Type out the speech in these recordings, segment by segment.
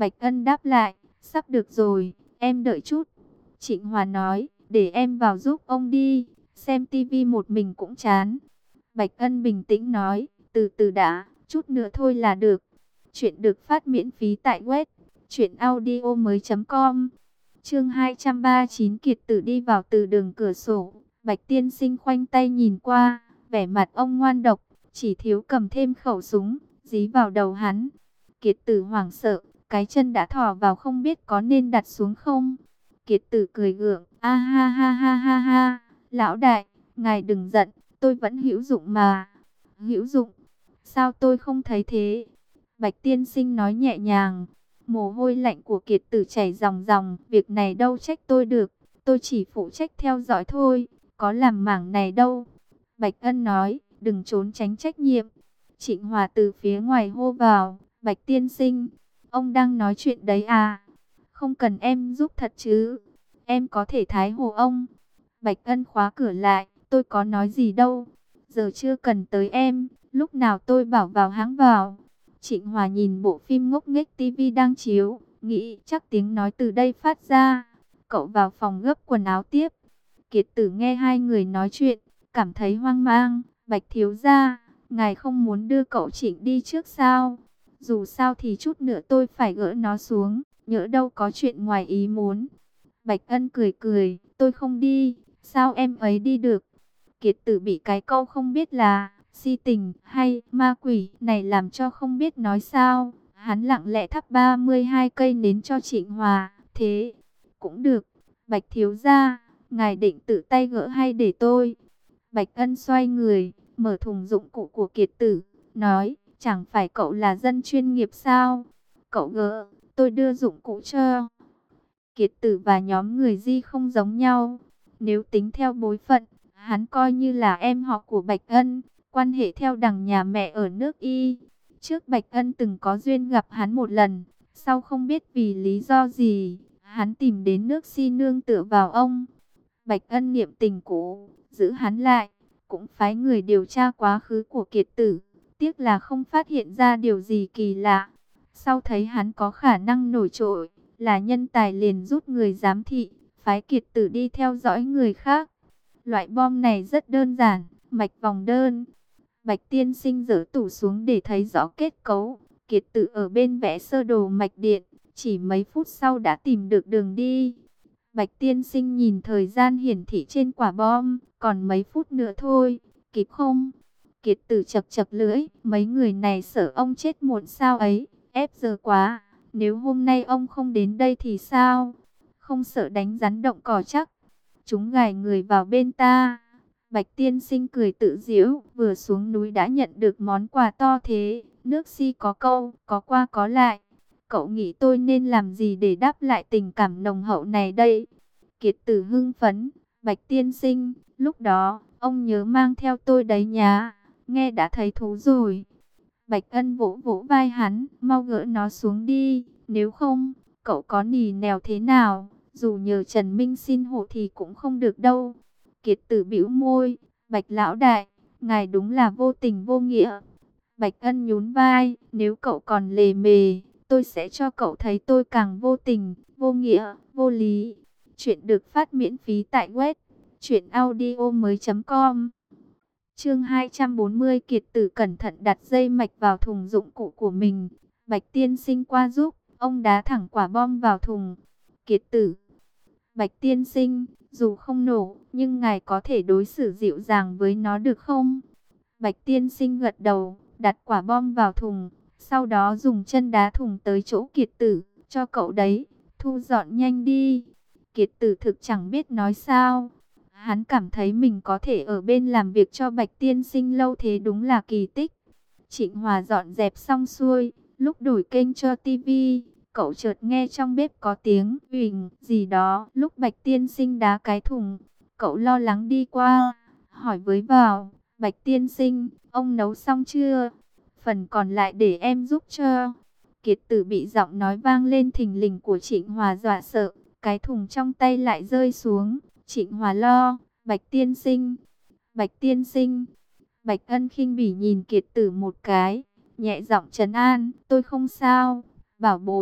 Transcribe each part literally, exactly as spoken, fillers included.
Bạch Ân đáp lại, sắp được rồi, em đợi chút. Trịnh Hòa nói, để em vào giúp ông đi, xem tivi một mình cũng chán. Bạch Ân bình tĩnh nói, từ từ đã, chút nữa thôi là được. Chuyện được phát miễn phí tại web truyện audio mới chấm com. Chương hai trăm ba mươi chín, Kiệt Tử đi vào từ đường cửa sổ. Bạch Tiên Sinh khoanh tay nhìn qua, vẻ mặt ông ngoan độc, chỉ thiếu cầm thêm khẩu súng, dí vào đầu hắn. Kiệt Tử hoảng sợ, cái chân đã thò vào không biết có nên đặt xuống không. Kiệt Tử cười gượng, a ha ha ha ha ha, lão đại, ngài đừng giận, tôi vẫn hữu dụng mà. Hữu dụng? Sao tôi không thấy thế? Bạch Tiên Sinh nói nhẹ nhàng. Mồ hôi lạnh của Kiệt Tử chảy ròng ròng, việc này đâu trách tôi được, tôi chỉ phụ trách theo dõi thôi, có làm mảng này đâu. Bạch Ân nói, đừng trốn tránh trách nhiệm. Trịnh Hòa từ phía ngoài hô vào, Bạch Tiên Sinh, ông đang nói chuyện đấy à? Không cần em giúp thật chứ, em có thể thái hồ ông. Bạch Ân khóa cửa lại, tôi có nói gì đâu, giờ chưa cần tới em, lúc nào tôi bảo vào hãng vào. Trịnh Hòa nhìn bộ phim ngốc nghếch tivi đang chiếu, nghĩ chắc tiếng nói từ đây phát ra. Cậu vào phòng gấp quần áo tiếp. Kiệt Tử nghe hai người nói chuyện, cảm thấy hoang mang. Bạch thiếu gia, ngài không muốn đưa cậu Trịnh đi trước sao? Dù sao thì chút nữa tôi phải gỡ nó xuống, nhỡ đâu có chuyện ngoài ý muốn. Bạch Ân cười cười, tôi không đi, sao em ấy đi được? Kiệt Tử bị cái câu không biết là si tình hay ma quỷ này làm cho không biết nói sao. Hắn lặng lẽ thắp ba mươi hai cây nến cho Trịnh Hòa. Thế cũng được. Bạch thiếu gia, ngài định tự tay gỡ hay để tôi? Bạch Ân xoay người, mở thùng dụng cụ của Kiệt Tử, nói, chẳng phải cậu là dân chuyên nghiệp sao? Cậu gỡ, tôi đưa dụng cụ cho. Kiệt Tử và nhóm người Di không giống nhau. Nếu tính theo bối phận, hắn coi như là em họ của Bạch Ân, quan hệ theo đằng nhà mẹ ở nước Y. Trước Bạch Ân từng có duyên gặp hắn một lần, sau không biết vì lý do gì, hắn tìm đến nước Si nương tựa vào ông. Bạch Ân niệm tình cũ, giữ hắn lại, cũng phái người điều tra quá khứ của Kiệt Tử, tiếc là không phát hiện ra điều gì kỳ lạ. Sau thấy hắn có khả năng nổi trội, là nhân tài liền rút người giám thị, phái Kiệt Tử đi theo dõi người khác. Loại bom này rất đơn giản, mạch vòng đơn. Bạch Tiên Sinh giở tủ xuống để thấy rõ kết cấu. Kiệt Tử ở bên vẽ sơ đồ mạch điện, chỉ mấy phút sau đã tìm được đường đi. Bạch Tiên Sinh nhìn thời gian hiển thị trên quả bom, còn mấy phút nữa thôi, kịp không? Kiệt Tử chập chập lưỡi, mấy người này sợ ông chết muộn sao ấy, ép giờ quá, nếu hôm nay ông không đến đây thì sao? Không sợ đánh rắn động cỏ chắc. Chúng gài người vào bên ta. Bạch Tiên Sinh cười tự giễu, vừa xuống núi đã nhận được món quà to thế. Nước Si có câu, có qua có lại. Cậu nghĩ tôi nên làm gì để đáp lại tình cảm nồng hậu này đây? Kiệt Tử hưng phấn, Bạch Tiên Sinh, lúc đó, ông nhớ mang theo tôi đấy nhá. Nghe đã thấy thú rồi. Bạch Ân vỗ vỗ vai hắn, mau gỡ nó xuống đi, nếu không, cậu có nỉ nèo thế nào, dù nhờ Trần Minh xin hộ thì cũng không được đâu. Kiệt Tử bĩu môi, Bạch lão đại, ngài đúng là vô tình vô nghĩa. Bạch Ân nhún vai, nếu cậu còn lề mề, tôi sẽ cho cậu thấy tôi càng vô tình, vô nghĩa, vô lý. Chuyện được phát miễn phí tại web truyện audio mới chấm com. Chương hai trăm bốn mươi, Kiệt Tử cẩn thận đặt dây mạch vào thùng dụng cụ của mình. Bạch Tiên Sinh qua giúp, ông đá thẳng quả bom vào thùng. Kiệt Tử, Bạch Tiên Sinh, dù không nổ, nhưng ngài có thể đối xử dịu dàng với nó được không? Bạch Tiên Sinh gật đầu, đặt quả bom vào thùng, sau đó dùng chân đá thùng tới chỗ Kiệt Tử, cho cậu đấy, thu dọn nhanh đi. Kiệt Tử thực chẳng biết nói sao. Hắn cảm thấy mình có thể ở bên làm việc cho Bạch Tiên Sinh lâu thế đúng là kỳ tích. Trịnh Hòa dọn dẹp xong xuôi, lúc đổi kênh cho tivi, cậu chợt nghe trong bếp có tiếng uỳnh gì đó. Lúc Bạch Tiên Sinh đá cái thùng, cậu lo lắng đi qua, hỏi với vào, Bạch Tiên Sinh, ông nấu xong chưa? Phần còn lại để em giúp cho. Kiệt Tử bị giọng nói vang lên thình lình của Trịnh Hòa dọa sợ, cái thùng trong tay lại rơi xuống. Trịnh Hòa lo, Bạch Tiên Sinh, Bạch Tiên Sinh. Bạch Ân khinh bỉ nhìn Kiệt Tử một cái, nhẹ giọng trấn an, tôi không sao, bảo bối,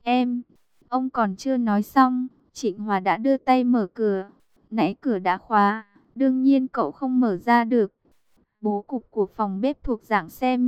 Em, ông còn chưa nói xong, Trịnh Hòa đã đưa tay mở cửa. Nãy cửa đã khóa, đương nhiên cậu không mở ra được. Bố cục của phòng bếp thuộc dạng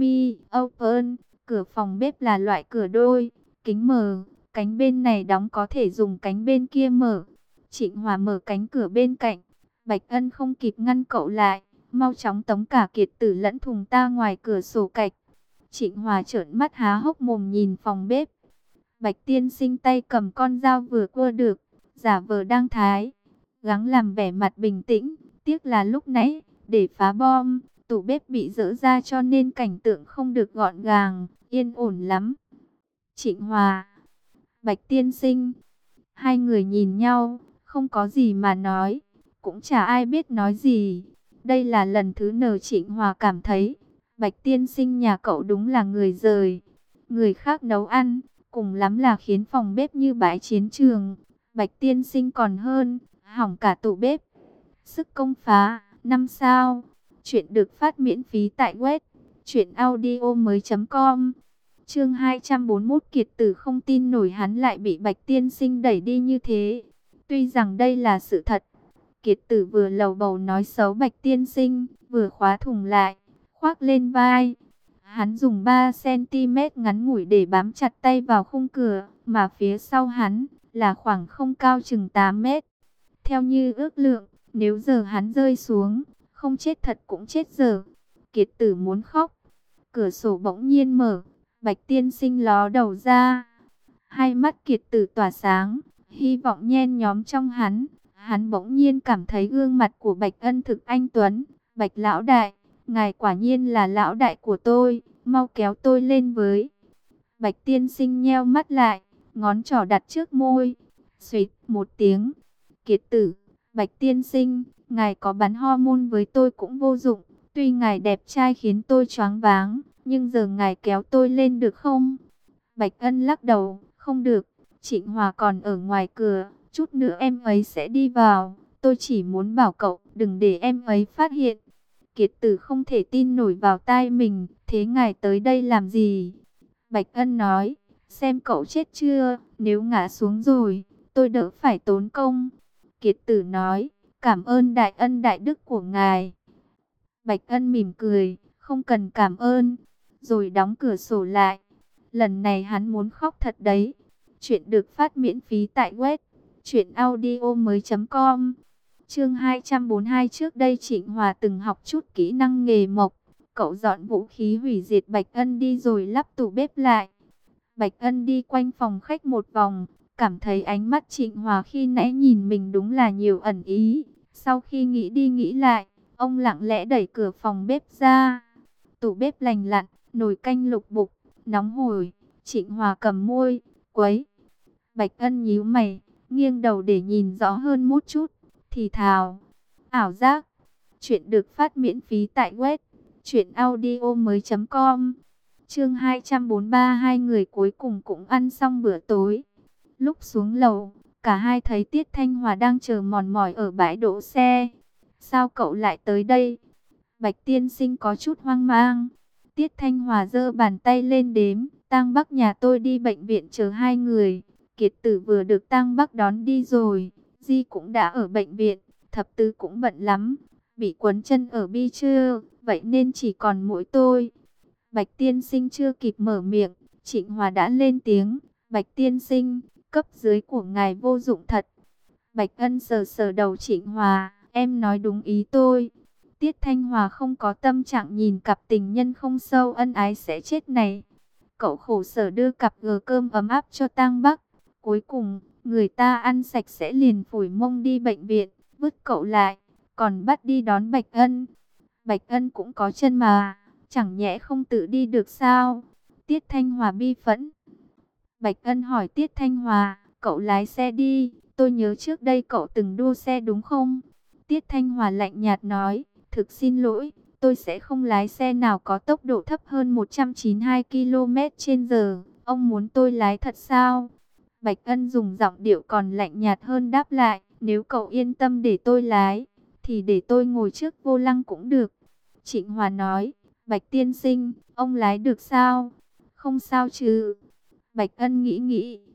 semi-open, cửa phòng bếp là loại cửa đôi, kính mở, cánh bên này đóng có thể dùng cánh bên kia mở. Trịnh Hòa mở cánh cửa bên cạnh, Bạch Ân không kịp ngăn cậu lại, mau chóng tống cả Kiệt Tử lẫn Thùng ta ngoài cửa sổ cạch. Trịnh Hòa trợn mắt há hốc mồm nhìn phòng bếp. Bạch tiên sinh tay cầm con dao vừa cua được, giả vờ đang thái, gắng làm vẻ mặt bình tĩnh. Tiếc là lúc nãy, để phá bom, tủ bếp bị dỡ ra cho nên cảnh tượng không được gọn gàng, yên ổn lắm. Trịnh Hòa, Bạch tiên sinh, hai người nhìn nhau, không có gì mà nói, cũng chả ai biết nói gì. Đây là lần thứ nờ Trịnh Hòa cảm thấy, Bạch tiên sinh nhà cậu đúng là người rời. Người khác nấu ăn, cùng lắm là khiến phòng bếp như bãi chiến trường. Bạch tiên sinh còn hơn, hỏng cả tủ bếp. Sức công phá, năm sao. Chuyện được phát miễn phí tại web truyệnaudiomoi chấm com. Chương hai trăm bốn mươi mốt, Kiệt Tử không tin nổi hắn lại bị Bạch tiên sinh đẩy đi như thế. Tuy rằng đây là sự thật, Kiệt Tử vừa lầu bầu nói xấu Bạch tiên sinh, vừa khóa thùng lại, khoác lên vai. Hắn dùng ba xăng ti mét ngắn ngủi để bám chặt tay vào khung cửa, mà phía sau hắn là khoảng không cao chừng tám mét. Theo như ước lượng, nếu giờ hắn rơi xuống, không chết thật cũng chết dở. Kiệt Tử muốn khóc. Cửa sổ bỗng nhiên mở, Bạch tiên sinh ló đầu ra. Hai mắt Kiệt Tử tỏa sáng, hy vọng nhen nhóm trong hắn. Hắn bỗng nhiên cảm thấy gương mặt của Bạch Ân thực anh tuấn. Bạch lão đại, ngài quả nhiên là lão đại của tôi, mau kéo tôi lên với. Bạch tiên sinh nheo mắt lại, ngón trỏ đặt trước môi. Xuýt một tiếng. Kiệt Tử, Bạch tiên sinh, ngài có bắn hormone với tôi cũng vô dụng. Tuy ngài đẹp trai khiến tôi choáng váng, nhưng giờ ngài kéo tôi lên được không? Bạch Ân lắc đầu, không được. Trịnh Hòa còn ở ngoài cửa, chút nữa em ấy sẽ đi vào. Tôi chỉ muốn bảo cậu đừng để em ấy phát hiện. Kiệt Tử không thể tin nổi vào tai mình, thế ngài tới đây làm gì? Bạch Ân nói, xem cậu chết chưa, nếu ngã xuống rồi, tôi đỡ phải tốn công. Kiệt Tử nói, cảm ơn đại ân đại đức của ngài. Bạch Ân mỉm cười, không cần cảm ơn, rồi đóng cửa sổ lại. Lần này hắn muốn khóc thật đấy. Chuyện được phát miễn phí tại web truyệnaudiomoi chấm com. Chương hai trăm bốn mươi hai, trước đây Trịnh Hòa từng học chút kỹ năng nghề mộc. Cậu dọn vũ khí hủy diệt Bạch Ân đi rồi lắp tủ bếp lại. Bạch Ân đi quanh phòng khách một vòng, cảm thấy ánh mắt Trịnh Hòa khi nãy nhìn mình đúng là nhiều ẩn ý. Sau khi nghĩ đi nghĩ lại, ông lặng lẽ đẩy cửa phòng bếp ra. Tủ bếp lành lặn, nồi canh lục bục, nóng hổi. Trịnh Hòa cầm môi, quấy. Bạch Ân nhíu mày, nghiêng đầu để nhìn rõ hơn một chút, thì thào. Ảo giác. Chuyện được phát miễn phí tại web truyệnaudiomoi chấm com. Chương hai trăm bốn mươi ba, hai người cuối cùng cũng ăn xong bữa tối. Lúc xuống lầu, cả hai thấy Tiết Thanh Hòa đang chờ mòn mỏi ở bãi đỗ xe. Sao cậu lại tới đây? Bạch tiên sinh có chút hoang mang. Tiết Thanh Hòa giơ bàn tay lên đếm. Tang Bắc nhà tôi đi bệnh viện chờ hai người. Kiệt Tử vừa được Tang Bắc đón đi rồi. Di cũng đã ở bệnh viện. Thập Tứ cũng bận lắm, bị quấn chân ở bi chưa, vậy nên chỉ còn mỗi tôi. Bạch tiên sinh chưa kịp mở miệng, Trịnh Hòa đã lên tiếng. Bạch tiên sinh, cấp dưới của ngài vô dụng thật. Bạch Ân sờ sờ đầu Trịnh Hòa, em nói đúng ý tôi. Tiết Thanh Hòa không có tâm trạng nhìn cặp tình nhân không sâu ân ái sẽ chết này. Cậu khổ sở đưa cặp gờ cơm ấm áp cho Tang Bắc. Cuối cùng, người ta ăn sạch sẽ liền phủi mông đi bệnh viện, vứt cậu lại, còn bắt đi đón Bạch Ân. Bạch Ân cũng có chân mà, chẳng nhẽ không tự đi được sao? Tiết Thanh Hòa bi phẫn. Bạch Ân hỏi Tiết Thanh Hòa, cậu lái xe đi, tôi nhớ trước đây cậu từng đua xe đúng không? Tiết Thanh Hòa lạnh nhạt nói, thực xin lỗi, tôi sẽ không lái xe nào có tốc độ thấp hơn một trăm chín mươi hai ki lô mét trên giờ, ông muốn tôi lái thật sao? Bạch Ân dùng giọng điệu còn lạnh nhạt hơn đáp lại, nếu cậu yên tâm để tôi lái, thì để tôi ngồi trước vô lăng cũng được. Trịnh Hòa nói, Bạch tiên sinh, ông lái được sao? Không sao chứ? Bạch Ân nghĩ nghĩ,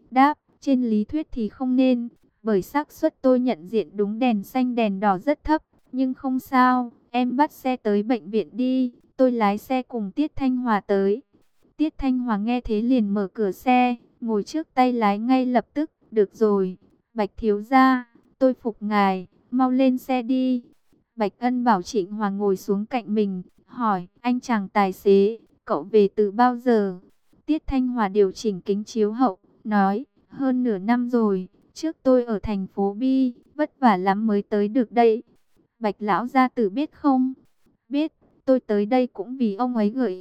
đáp, trên lý thuyết thì không nên, bởi xác suất tôi nhận diện đúng đèn xanh đèn đỏ rất thấp, nhưng không sao, em bắt xe tới bệnh viện đi, tôi lái xe cùng Tiết Thanh Hòa tới. Tiết Thanh Hòa nghe thế liền mở cửa xe, ngồi trước tay lái ngay lập tức, được rồi, Bạch thiếu gia, tôi phục ngài, mau lên xe đi. Bạch Ân bảo Trịnh Hòa ngồi xuống cạnh mình, hỏi, anh chàng tài xế, cậu về từ bao giờ? Tiết Thanh Hòa điều chỉnh kính chiếu hậu, nói, hơn nửa năm rồi, trước tôi ở thành phố Bi, vất vả lắm mới tới được đây. Bạch lão gia tử biết không? Biết, tôi tới đây cũng vì ông ấy gợi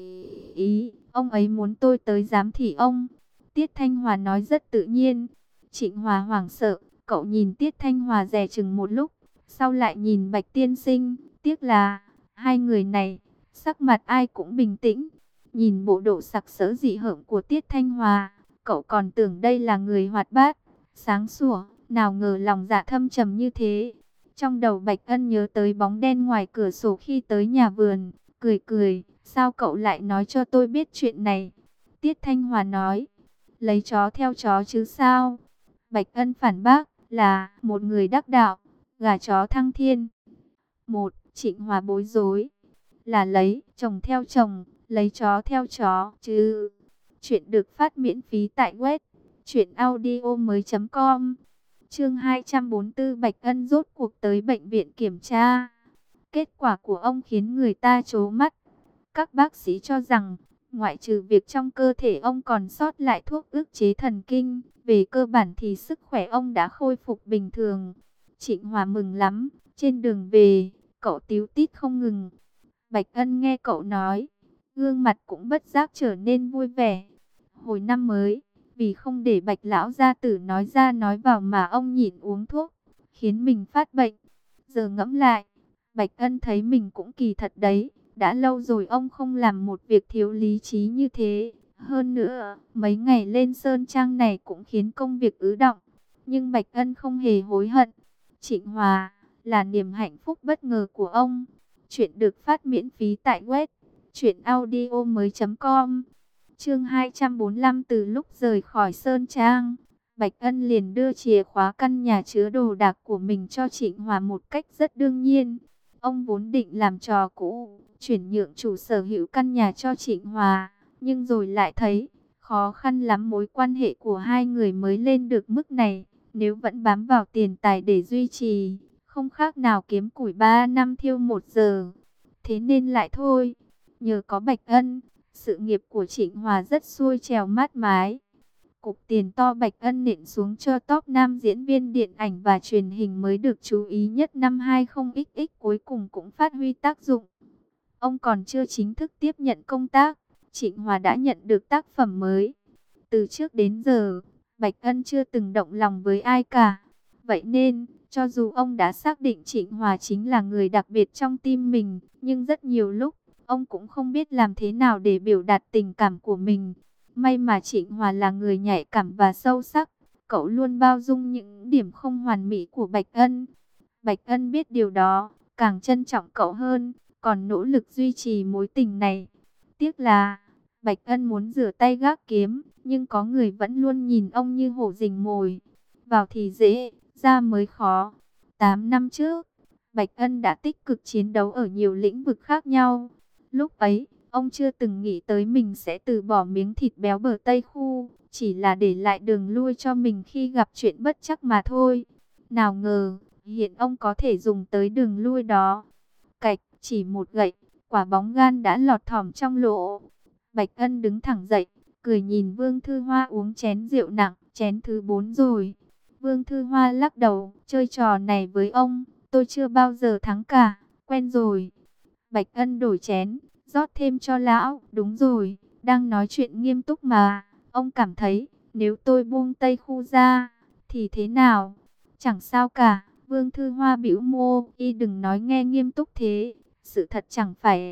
ý, ông ấy muốn tôi tới giám thị ông. Tiết Thanh Hòa nói rất tự nhiên. Trịnh Hòa hoảng sợ, cậu nhìn Tiết Thanh Hòa dè chừng một lúc, sau lại nhìn Bạch tiên sinh, tiếc là hai người này, sắc mặt ai cũng bình tĩnh. Nhìn bộ độ sặc sỡ dị hợm của Tiết Thanh Hòa, cậu còn tưởng đây là người hoạt bát, sáng sủa, nào ngờ lòng dạ thâm trầm như thế. Trong đầu Bạch Ân nhớ tới bóng đen ngoài cửa sổ khi tới nhà vườn, cười cười, sao cậu lại nói cho tôi biết chuyện này? Tiết Thanh Hòa nói, lấy chó theo chó chứ sao? Bạch Ân phản bác, là một người đắc đạo, gà chó thăng thiên. Một, Trịnh Hòa bối rối, là lấy chồng theo chồng, lấy chó theo chó chứ. Chuyện được phát miễn phí tại web truyện audio mới chấm com. Chương hai trăm bốn mươi tư, Bạch Ân rốt cuộc tới bệnh viện kiểm tra. Kết quả của ông khiến người ta trố mắt. Các bác sĩ cho rằng, ngoại trừ việc trong cơ thể ông còn sót lại thuốc ức chế thần kinh, về cơ bản thì sức khỏe ông đã khôi phục bình thường. Trịnh Hòa mừng lắm, trên đường về, cậu tíu tít không ngừng. Bạch Ân nghe cậu nói, gương mặt cũng bất giác trở nên vui vẻ. Hồi năm mới, vì không để Bạch lão gia tử nói ra nói vào mà ông nhịn uống thuốc, khiến mình phát bệnh. Giờ ngẫm lại, Bạch Ân thấy mình cũng kỳ thật đấy, đã lâu rồi ông không làm một việc thiếu lý trí như thế. Hơn nữa, mấy ngày lên Sơn Trang này cũng khiến công việc ứ đọng, nhưng Bạch Ân không hề hối hận. Trịnh Hòa là niềm hạnh phúc bất ngờ của ông. Chuyện được phát miễn phí tại web truyện audio mới chấm com. Chương hai trăm bốn mươi lăm, từ lúc rời khỏi Sơn Trang, Bạch Ân liền đưa chìa khóa căn nhà chứa đồ đạc của mình cho Trịnh Hòa một cách rất đương nhiên. Ông vốn định làm trò cũ, chuyển nhượng chủ sở hữu căn nhà cho Trịnh Hòa, nhưng rồi lại thấy khó khăn lắm, mối quan hệ của hai người mới lên được mức này. Nếu vẫn bám vào tiền tài để duy trì, không khác nào kiếm củi ba năm thiêu một giờ. Thế nên lại thôi. Nhờ có Bạch Ân, sự nghiệp của Trịnh Hòa rất xuôi trèo mát mái. Cục tiền to Bạch Ân nện xuống cho top nam diễn viên điện ảnh và truyền hình mới được chú ý nhất năm hai không x x cuối cùng cũng phát huy tác dụng. Ông còn chưa chính thức tiếp nhận công tác, Trịnh Hòa đã nhận được tác phẩm mới. Từ trước đến giờ, Bạch Ân chưa từng động lòng với ai cả. Vậy nên, cho dù ông đã xác định Trịnh Hòa chính là người đặc biệt trong tim mình, nhưng rất nhiều lúc, ông cũng không biết làm thế nào để biểu đạt tình cảm của mình. May mà Trịnh Hòa là người nhạy cảm và sâu sắc, cậu luôn bao dung những điểm không hoàn mỹ của Bạch Ân. Bạch Ân biết điều đó, càng trân trọng cậu hơn, còn nỗ lực duy trì mối tình này. Tiếc là, Bạch Ân muốn rửa tay gác kiếm, nhưng có người vẫn luôn nhìn ông như hổ rình mồi. Vào thì dễ, ra mới khó. Tám năm trước, Bạch Ân đã tích cực chiến đấu ở nhiều lĩnh vực khác nhau. Lúc ấy, ông chưa từng nghĩ tới mình sẽ từ bỏ miếng thịt béo bờ Tây Khu, chỉ là để lại đường lui cho mình khi gặp chuyện bất trắc mà thôi. Nào ngờ, hiện ông có thể dùng tới đường lui đó. Cạch, chỉ một gậy, quả bóng gan đã lọt thỏm trong lỗ. Bạch Ân đứng thẳng dậy, cười nhìn Vương Thư Hoa uống chén rượu nặng, chén thứ bốn rồi. Vương Thư Hoa lắc đầu, chơi trò này với ông, tôi chưa bao giờ thắng cả, quen rồi. Bạch Ân đổi chén, rót thêm cho lão, đúng rồi, đang nói chuyện nghiêm túc mà, ông cảm thấy, nếu tôi buông Tây Khu ra, thì thế nào? Chẳng sao cả, Vương Thư Hoa bĩu môi, y đừng nói nghe nghiêm túc thế, sự thật chẳng phải...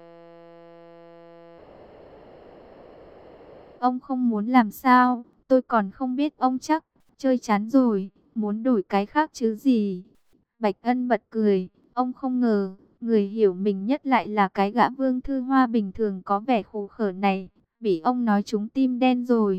Ông không muốn làm sao, tôi còn không biết ông chắc, chơi chán rồi, muốn đổi cái khác chứ gì. Bạch Ân bật cười, ông không ngờ, người hiểu mình nhất lại là cái gã Vương Thư Hoa bình thường có vẻ khổ khở này, bị ông nói trúng tim đen rồi.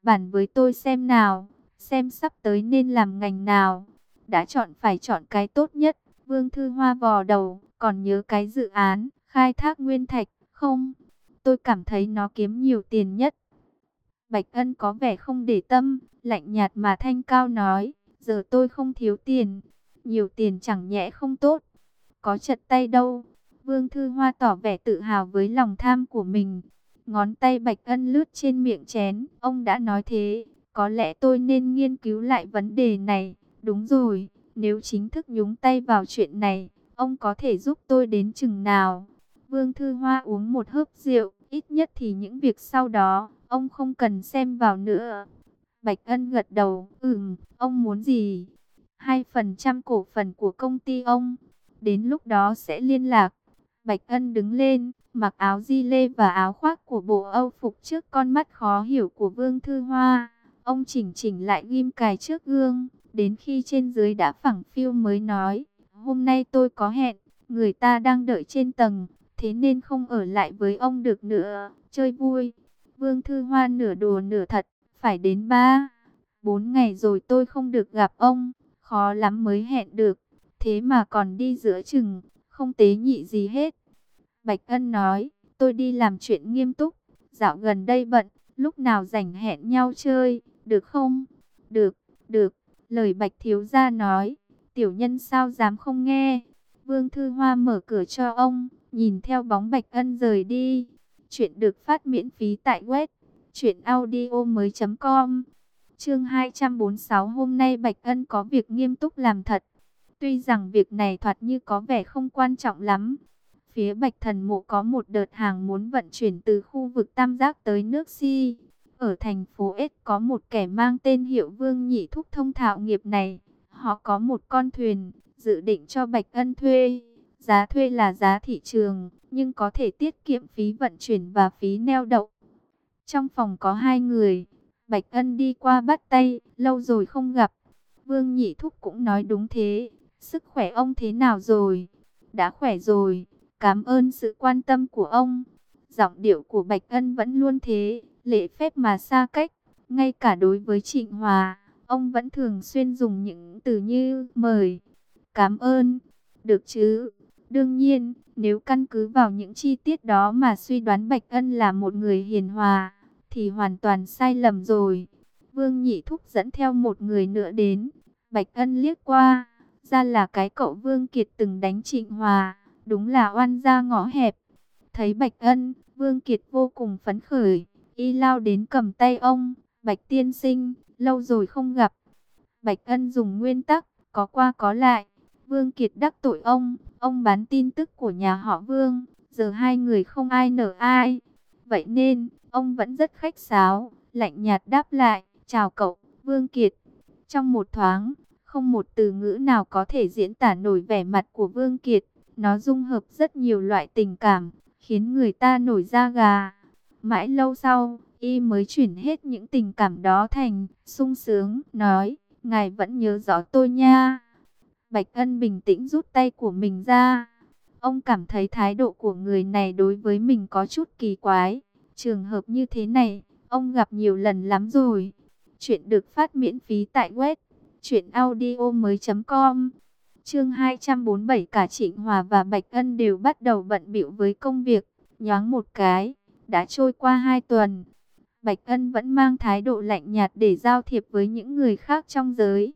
Bàn với tôi xem nào, xem sắp tới nên làm ngành nào. Đã chọn phải chọn cái tốt nhất. Vương Thư Hoa vò đầu, còn nhớ cái dự án khai thác nguyên thạch không? Tôi cảm thấy nó kiếm nhiều tiền nhất. Bạch Ân có vẻ không để tâm, lạnh nhạt mà thanh cao nói, giờ tôi không thiếu tiền, nhiều tiền chẳng nhẽ không tốt, có chật tay đâu. Vương Thư Hoa tỏ vẻ tự hào với lòng tham của mình, ngón tay Bạch Ân lướt trên miệng chén, ông đã nói thế, có lẽ tôi nên nghiên cứu lại vấn đề này, đúng rồi, nếu chính thức nhúng tay vào chuyện này, ông có thể giúp tôi đến chừng nào? Vương Thư Hoa uống một hớp rượu, ít nhất thì những việc sau đó, ông không cần xem vào nữa. Bạch Ân gật đầu, ừm, ông muốn gì? Hai phần trăm cổ phần của công ty ông, đến lúc đó sẽ liên lạc. Bạch Ân đứng lên, mặc áo di lê và áo khoác của bộ Âu phục trước con mắt khó hiểu của Vương Thư Hoa. Ông chỉnh chỉnh lại ghim cài trước gương, đến khi trên dưới đã phẳng phiu mới nói, hôm nay tôi có hẹn, người ta đang đợi trên tầng, thế nên không ở lại với ông được nữa, chơi vui. Vương Thư Hoa nửa đùa nửa thật, phải đến ba, bốn ngày rồi tôi không được gặp ông, khó lắm mới hẹn được, thế mà còn đi giữa chừng, không tế nhị gì hết. Bạch Ân nói, tôi đi làm chuyện nghiêm túc, dạo gần đây bận, lúc nào rảnh hẹn nhau chơi, được không? Được, được, lời Bạch thiếu gia nói, tiểu nhân sao dám không nghe. Vương Thư Hoa mở cửa cho ông, nhìn theo bóng Bạch Ân rời đi. Chuyện được phát miễn phí tại web truyện audio mới chấm com. Chương hai trăm bốn mươi sáu, hôm nay Bạch Ân có việc nghiêm túc làm thật. Tuy rằng việc này thoạt như có vẻ không quan trọng lắm. Phía Bạch Thần Mộ có một đợt hàng muốn vận chuyển từ khu vực Tam Giác tới nước Si. Ở thành phố S có một kẻ mang tên hiệu Vương Nhị Thúc thông thạo nghiệp này. Họ có một con thuyền, dự định cho Bạch Ân thuê. Giá thuê là giá thị trường, nhưng có thể tiết kiệm phí vận chuyển và phí neo đậu. Trong phòng có hai người, Bạch Ân đi qua bắt tay, lâu rồi không gặp. Vương Nhị Thúc cũng nói đúng thế, sức khỏe ông thế nào rồi? Đã khỏe rồi, cảm ơn sự quan tâm của ông. Giọng điệu của Bạch Ân vẫn luôn thế, lễ phép mà xa cách. Ngay cả đối với Trịnh Hòa, ông vẫn thường xuyên dùng những từ như mời, cảm ơn, được chứ? Đương nhiên, nếu căn cứ vào những chi tiết đó mà suy đoán Bạch Ân là một người hiền hòa, thì hoàn toàn sai lầm rồi. Vương Nhị Thúc dẫn theo một người nữa đến. Bạch Ân liếc qua, ra là cái cậu Vương Kiệt từng đánh Trịnh Hòa, đúng là oan gia ngõ hẹp. Thấy Bạch Ân, Vương Kiệt vô cùng phấn khởi, y lao đến cầm tay ông, Bạch tiên sinh, lâu rồi không gặp. Bạch Ân dùng nguyên tắc, có qua có lại. Vương Kiệt đắc tội ông, ông bán tin tức của nhà họ Vương, giờ hai người không ai nở ai. Vậy nên, ông vẫn rất khách sáo, lạnh nhạt đáp lại, chào cậu, Vương Kiệt. Trong một thoáng, không một từ ngữ nào có thể diễn tả nổi vẻ mặt của Vương Kiệt. Nó dung hợp rất nhiều loại tình cảm, khiến người ta nổi da gà. Mãi lâu sau, y mới chuyển hết những tình cảm đó thành sung sướng, nói, ngài vẫn nhớ rõ tôi nha. Bạch Ân bình tĩnh rút tay của mình ra. Ông cảm thấy thái độ của người này đối với mình có chút kỳ quái. Trường hợp như thế này, ông gặp nhiều lần lắm rồi. Chuyện được phát miễn phí tại web truyện audio mới chấm com. Chương hai trăm bốn mươi bảy, cả Trịnh Hòa và Bạch Ân đều bắt đầu bận bịu với công việc. Nhoáng một cái, đã trôi qua hai tuần. Bạch Ân vẫn mang thái độ lạnh nhạt để giao thiệp với những người khác trong giới.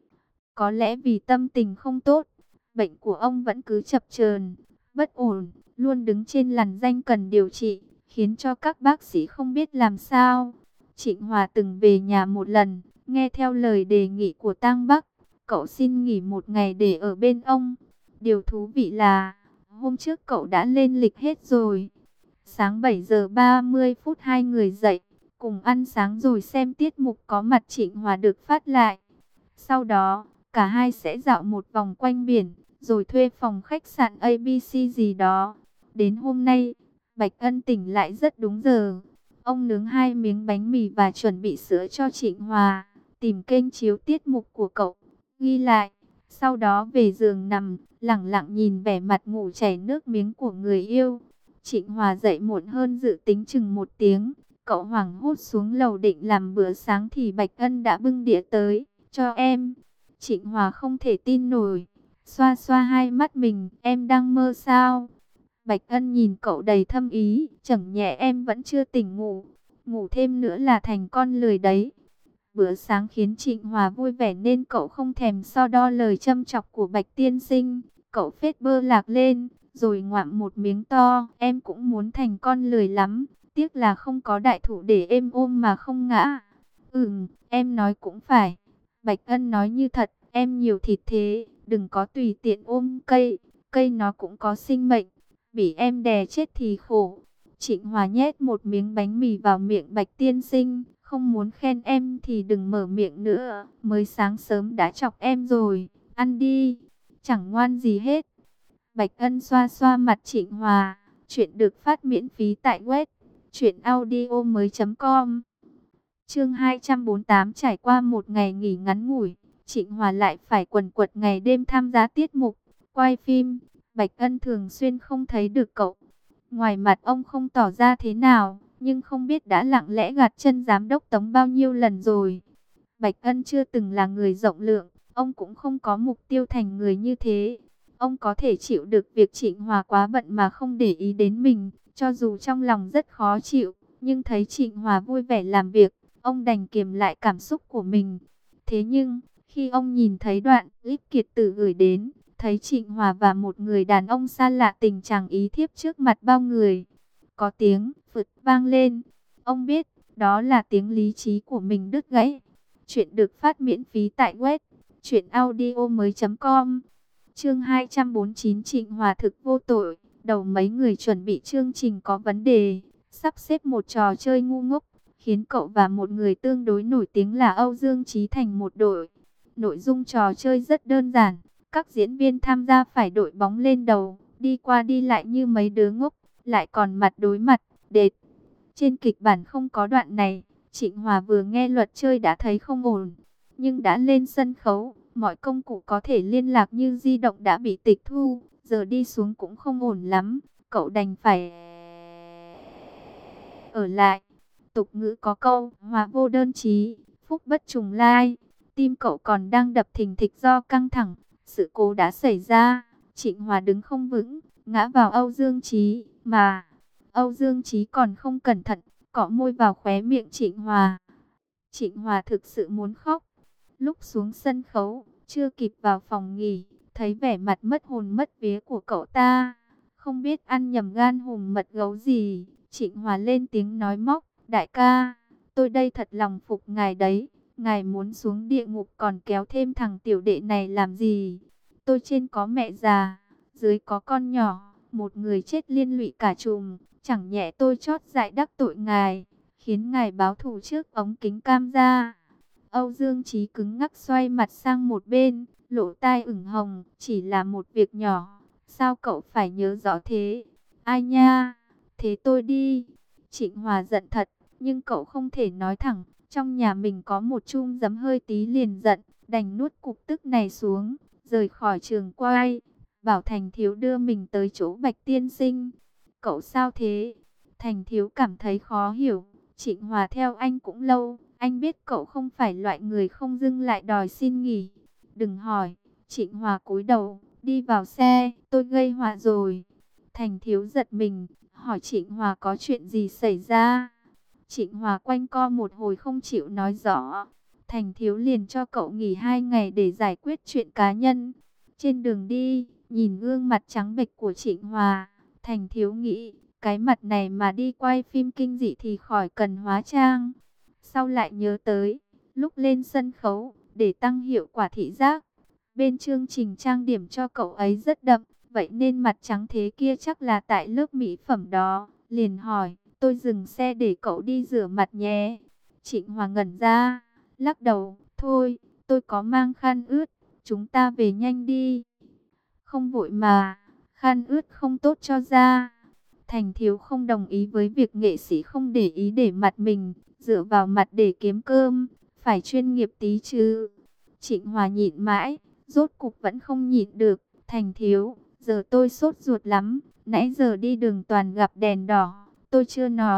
Có lẽ vì tâm tình không tốt, bệnh của ông vẫn cứ chập chờn, bất ổn, luôn đứng trên lằn ranh cần điều trị, khiến cho các bác sĩ không biết làm sao. Trịnh Hòa từng về nhà một lần, nghe theo lời đề nghị của Tang Bắc, cậu xin nghỉ một ngày để ở bên ông. Điều thú vị là, hôm trước cậu đã lên lịch hết rồi. Sáng bảy giờ ba mươi phút hai người dậy, cùng ăn sáng rồi xem tiết mục có mặt Trịnh Hòa được phát lại. Sau đó, cả hai sẽ dạo một vòng quanh biển, rồi thuê phòng khách sạn a bê xê gì đó. Đến hôm nay, Bạch Ân tỉnh lại rất đúng giờ. Ông nướng hai miếng bánh mì và chuẩn bị sữa cho Trịnh Hòa, tìm kênh chiếu tiết mục của cậu, ghi lại. Sau đó về giường nằm, lẳng lặng nhìn vẻ mặt ngủ chảy nước miếng của người yêu. Trịnh Hòa dậy muộn hơn dự tính chừng một tiếng, Cậu hoảng hốt xuống lầu định làm bữa sáng thì Bạch Ân đã bưng đĩa tới, cho em. Trịnh Hòa không thể tin nổi, xoa xoa hai mắt mình, em đang mơ sao? Bạch Ân nhìn cậu đầy thâm ý, chẳng nhẽ em vẫn chưa tỉnh ngủ, ngủ thêm nữa là thành con lười đấy. Bữa sáng khiến Trịnh Hòa vui vẻ nên cậu không thèm so đo lời châm chọc của Bạch tiên sinh. Cậu phết bơ lạc lên, rồi ngoạm một miếng to. Em cũng muốn thành con lười lắm, tiếc là không có đại thụ để em ôm mà không ngã. Ừm, em nói cũng phải. Bạch Ân nói như thật, em nhiều thịt thế, đừng có tùy tiện ôm cây. Cây nó cũng có sinh mệnh, bị em đè chết thì khổ. Trịnh Hòa nhét một miếng bánh mì vào miệng Bạch tiên sinh. Không muốn khen em thì đừng mở miệng nữa, mới sáng sớm đã chọc em rồi, ăn đi, chẳng ngoan gì hết. Bạch Ân xoa xoa mặt Trịnh Hòa, chuyện được phát miễn phí tại web truyện audio mới chấm com. Chương hai trăm bốn mươi tám. Trải qua một ngày nghỉ ngắn ngủi, Trịnh Hòa lại phải quần quật ngày đêm tham gia tiết mục, quay phim. Bạch Ân thường xuyên không thấy được cậu. Ngoài mặt ông không tỏ ra thế nào, nhưng không biết đã lặng lẽ gạt chân giám đốc Tống bao nhiêu lần rồi. Bạch Ân chưa từng là người rộng lượng, ông cũng không có mục tiêu thành người như thế. Ông có thể chịu được việc Trịnh Hòa quá bận mà không để ý đến mình, cho dù trong lòng rất khó chịu, nhưng thấy Trịnh Hòa vui vẻ làm việc, ông đành kiềm lại cảm xúc của mình. Thế nhưng, khi ông nhìn thấy đoạn clip Kiệt Tử gửi đến, thấy Trịnh Hòa và một người đàn ông xa lạ tình trạng ý thiếp trước mặt bao người, có tiếng phụt vang lên. Ông biết, đó là tiếng lý trí của mình đứt gãy. Chuyện được phát miễn phí tại web truyện audio mới chấm com. Chương hai trăm bốn mươi chín. Trịnh Hòa thực vô tội. Đầu mấy người chuẩn bị chương trình có vấn đề, sắp xếp một trò chơi ngu ngốc, khiến cậu và một người tương đối nổi tiếng là Âu Dương Chí thành một đội. Nội dung trò chơi rất đơn giản, các diễn viên tham gia phải đội bóng lên đầu, đi qua đi lại như mấy đứa ngốc, lại còn mặt đối mặt, đệt. Trên kịch bản không có đoạn này, Trịnh Hòa vừa nghe luật chơi đã thấy không ổn. Nhưng đã lên sân khấu, mọi công cụ có thể liên lạc như di động đã bị tịch thu, giờ đi xuống cũng không ổn lắm, cậu đành phải ở lại. Tục ngữ có câu, hòa vô đơn chí, phúc bất trùng lai. Tim cậu còn đang đập thình thịch do căng thẳng, sự cố đã xảy ra. Trịnh Hòa đứng không vững, ngã vào Âu Dương Chí, mà Âu Dương Chí còn không cẩn thận, cọ môi vào khóe miệng Trịnh Hòa. Trịnh Hòa thực sự muốn khóc. Lúc xuống sân khấu, chưa kịp vào phòng nghỉ, thấy vẻ mặt mất hồn mất vía của cậu ta, không biết ăn nhầm gan hùm mật gấu gì. Trịnh Hòa lên tiếng nói móc, đại ca, tôi đây thật lòng phục ngài đấy. Ngài muốn xuống địa ngục còn kéo thêm thằng tiểu đệ này làm gì? Tôi trên có mẹ già, dưới có con nhỏ, một người chết liên lụy cả chùm. Chẳng nhẽ tôi chót dại đắc tội ngài, khiến ngài báo thù trước ống kính cam ra. Âu Dương Chí cứng ngắc xoay mặt sang một bên, lỗ tai ửng hồng, chỉ là một việc nhỏ, sao cậu phải nhớ rõ thế? Ai nha, thế tôi đi. Trịnh Hòa giận thật, nhưng cậu không thể nói thẳng, trong nhà mình có một chum giấm hơi tí liền giận, đành nuốt cục tức này xuống, rời khỏi trường quay, bảo Thành Thiếu đưa mình tới chỗ Bạch tiên sinh. Cậu sao thế? Thành Thiếu cảm thấy khó hiểu, Trịnh Hòa theo anh cũng lâu, anh biết cậu không phải loại người không dưng lại đòi xin nghỉ. Đừng hỏi. Trịnh Hòa cúi đầu, đi vào xe, tôi gây họa rồi. Thành Thiếu giật mình, hỏi Trịnh Hòa có chuyện gì xảy ra. Trịnh Hòa quanh co một hồi không chịu nói rõ. Thành Thiếu liền cho cậu nghỉ hai ngày để giải quyết chuyện cá nhân. Trên đường đi, nhìn gương mặt trắng bệch của Trịnh Hòa, Thành Thiếu nghĩ, cái mặt này mà đi quay phim kinh dị thì khỏi cần hóa trang. Sau lại nhớ tới, lúc lên sân khấu, để tăng hiệu quả thị giác, bên chương trình trang điểm cho cậu ấy rất đậm, vậy nên mặt trắng thế kia chắc là tại lớp mỹ phẩm đó. Liền hỏi, tôi dừng xe để cậu đi rửa mặt nhé. Trịnh Hòa ngẩn ra, lắc đầu, thôi, tôi có mang khăn ướt, chúng ta về nhanh đi. Không vội mà, khăn ướt không tốt cho da. Thành Thiếu không đồng ý với việc nghệ sĩ không để ý để mặt mình, dựa vào mặt để kiếm cơm, phải chuyên nghiệp tí chứ. Trịnh Hòa nhịn mãi, rốt cục vẫn không nhịn được. Thành Thiếu, giờ tôi sốt ruột lắm, nãy giờ đi đường toàn gặp đèn đỏ, tôi chưa nói,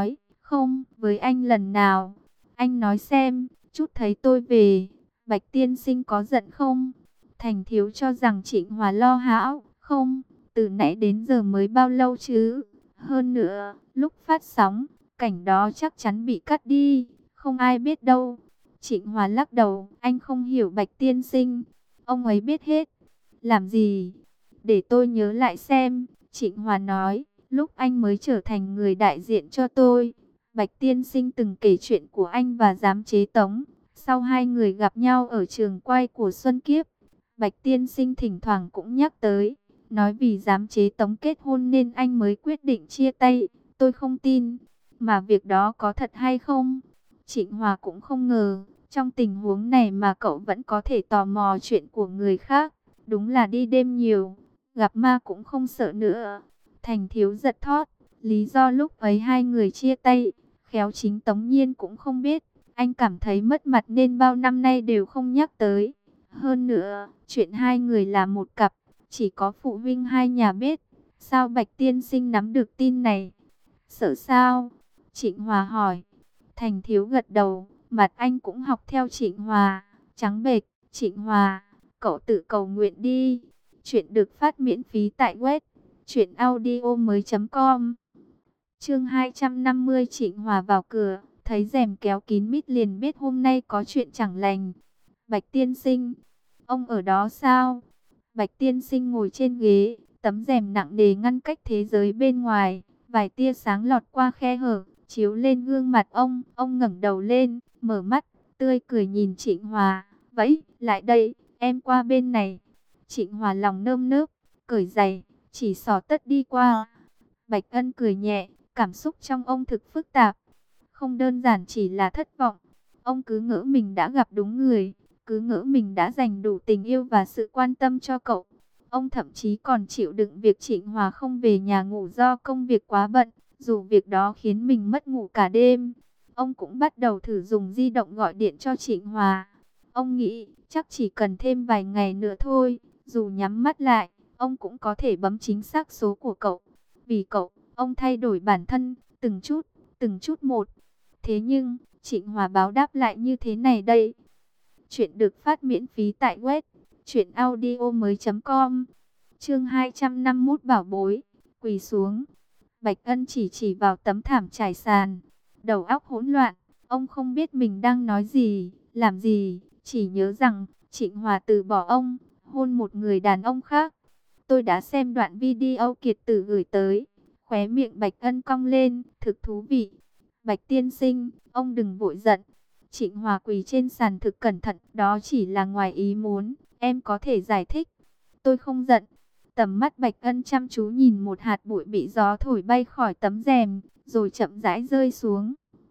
Không, với anh lần nào? Anh nói xem, chút thấy tôi về, Bạch tiên sinh có giận không? Thành thiếu cho rằng Trịnh Hòa lo hão. Không, từ nãy đến giờ mới bao lâu chứ? Hơn nữa, lúc phát sóng, cảnh đó chắc chắn bị cắt đi, không ai biết đâu. Trịnh Hòa lắc đầu, anh không hiểu Bạch tiên sinh, ông ấy biết hết. Làm gì? Để tôi nhớ lại xem. Trịnh Hòa nói, lúc anh mới trở thành người đại diện cho tôi, Bạch tiên sinh từng kể chuyện của anh và giám chế Tống. Sau hai người gặp nhau ở trường quay của Xuân Kiếp, Bạch tiên sinh thỉnh thoảng cũng nhắc tới, nói vì giám chế Tống kết hôn nên anh mới quyết định chia tay. Tôi không tin, mà việc đó có thật hay không? Trịnh Hòa cũng không ngờ, trong tình huống này mà cậu vẫn có thể tò mò chuyện của người khác. Đúng là đi đêm nhiều, gặp ma cũng không sợ nữa. Thành thiếu giật thót, lý do lúc ấy hai người chia tay, khéo chính Tống Nhiên cũng không biết. Anh cảm thấy mất mặt nên bao năm nay đều không nhắc tới. Hơn nữa, chuyện hai người là một cặp, chỉ có phụ huynh hai nhà biết. Sao Bạch tiên sinh nắm được tin này? Sợ sao? Trịnh Hòa hỏi. Thành thiếu gật đầu, mặt anh cũng học theo Trịnh Hòa, trắng bệch. Trịnh Hòa, cậu tự cầu nguyện đi. Chuyện được phát miễn phí tại web truyện audio mới chấm com. Chương hai trăm năm mươi. Trịnh Hòa vào cửa, thấy rèm kéo kín mít liền biết hôm nay có chuyện chẳng lành. Bạch tiên sinh, ông ở đó sao? Bạch tiên sinh ngồi trên ghế, tấm rèm nặng nề ngăn cách thế giới bên ngoài, vài tia sáng lọt qua khe hở, chiếu lên gương mặt ông. Ông ngẩng đầu lên, mở mắt, tươi cười nhìn Trịnh Hòa, vẫy, lại đây, em qua bên này. Trịnh Hòa lòng nơm nớp, cởi giày, chỉ xỏ tất đi qua. Bạch Ân cười nhẹ, cảm xúc trong ông thực phức tạp, không đơn giản chỉ là thất vọng. Ông cứ ngỡ mình đã gặp đúng người, cứ ngỡ mình đã dành đủ tình yêu và sự quan tâm cho cậu. Ông thậm chí còn chịu đựng việc Trịnh Hòa không về nhà ngủ do công việc quá bận, dù việc đó khiến mình mất ngủ cả đêm. Ông cũng bắt đầu thử dùng di động gọi điện cho Trịnh Hòa. Ông nghĩ chắc chỉ cần thêm vài ngày nữa thôi, dù nhắm mắt lại, ông cũng có thể bấm chính xác số của cậu. Vì cậu, ông thay đổi bản thân, từng chút, từng chút một. Thế nhưng, Trịnh Hòa báo đáp lại như thế này đây. Chuyện được phát miễn phí tại web truyện audio mới chấm com. Chương hai trăm năm mươi mốt. Bảo bối, quỳ xuống. Bạch Ân chỉ chỉ vào tấm thảm trải sàn, đầu óc hỗn loạn. Ông không biết mình đang nói gì, làm gì, chỉ nhớ rằng Trịnh Hòa từ bỏ ông, hôn một người đàn ông khác. Tôi đã xem đoạn video Kiệt Tử gửi tới. Khóe miệng Bạch Ân cong lên, thực thú vị. Bạch tiên sinh, ông đừng vội giận. Trịnh Hòa quỳ trên sàn thực cẩn thận, đó chỉ là ngoài ý muốn, em có thể giải thích. Tôi không giận. Tầm mắt Bạch Ân chăm chú nhìn một hạt bụi bị gió thổi bay khỏi tấm rèm, rồi chậm rãi rơi xuống.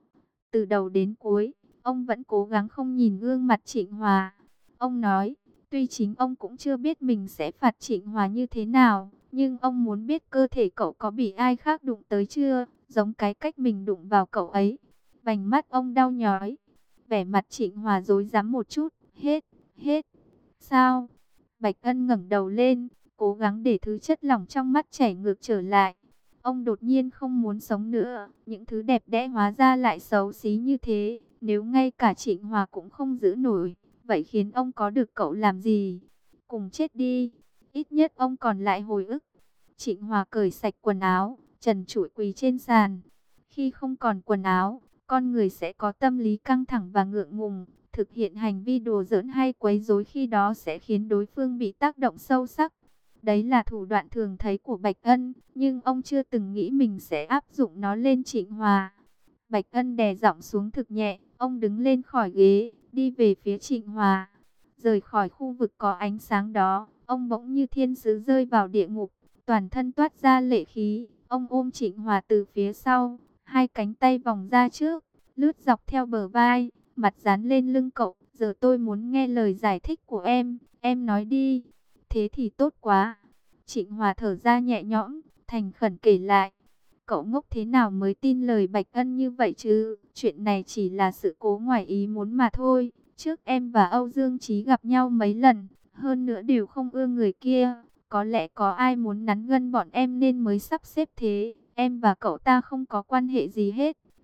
Từ đầu đến cuối, ông vẫn cố gắng không nhìn gương mặt Trịnh Hòa. Ông nói, tuy chính ông cũng chưa biết mình sẽ phạt Trịnh Hòa như thế nào, nhưng ông muốn biết cơ thể cậu có bị ai khác đụng tới chưa, giống cái cách mình đụng vào cậu ấy. Vành mắt ông đau nhói, vẻ mặt Trịnh Hòa rối rắm một chút. Hết, hết. Sao? Bạch Ân ngẩng đầu lên, cố gắng để thứ chất lỏng trong mắt chảy ngược trở lại. Ông đột nhiên không muốn sống nữa, những thứ đẹp đẽ hóa ra lại xấu xí như thế. Nếu ngay cả Trịnh Hòa cũng không giữ nổi, vậy khiến ông có được cậu làm gì? Cùng chết đi, ít nhất ông còn lại hồi ức. Trịnh Hòa cởi sạch quần áo, trần trụi quỳ trên sàn. Khi không còn quần áo, con người sẽ có tâm lý căng thẳng và ngượng ngùng. Thực hiện hành vi đùa giỡn hay quấy rối khi đó sẽ khiến đối phương bị tác động sâu sắc. Đấy là thủ đoạn thường thấy của Bạch Ân, nhưng ông chưa từng nghĩ mình sẽ áp dụng nó lên Trịnh Hòa. Bạch Ân đè giọng xuống thực nhẹ, ông đứng lên khỏi ghế, đi về phía Trịnh Hòa. Rời khỏi khu vực có ánh sáng đó, ông bỗng như thiên sứ rơi vào địa ngục, toàn thân toát ra lệ khí. Ông ôm Trịnh Hòa từ phía sau, hai cánh tay vòng ra trước, lướt dọc theo bờ vai, mặt dán lên lưng cậu. Giờ tôi muốn nghe lời giải thích của em, em nói đi. Thế thì tốt quá. Trịnh Hòa thở ra nhẹ nhõm, thành khẩn kể lại. Cậu ngốc thế nào mới tin lời Bạch Ân như vậy chứ? Chuyện này chỉ là sự cố ngoài ý muốn mà thôi. Trước em và Âu Dương Chí gặp nhau mấy lần, hơn nữa đều không ưa người kia. Có lẽ có ai muốn nắn gân bọn em nên mới sắp xếp thế. Em và cậu ta không có quan hệ gì hết.